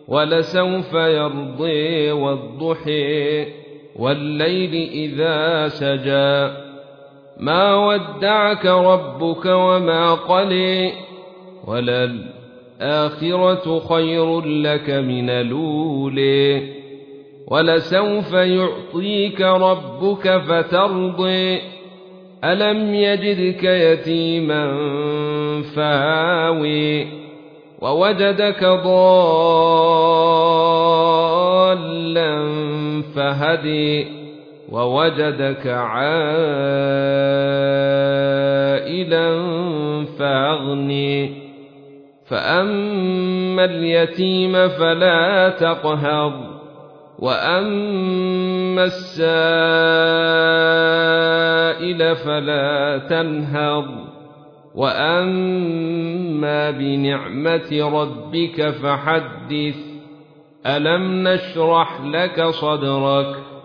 ولسوف يرضي والضحى والليل إذا سجى ما ودعك ربك وما قلى وللآخرة خير لك من الأولى ولسوف يعطيك ربك فترضى ألم يجدك يتيما فآوى ووجدك ضالا فهدي ووجدك عائلا فأغني فأما اليتيم فلا تقهر وأما السائل فلا تنهر وأما بنعمة ربك فحدث ألم نشرح لك صدرك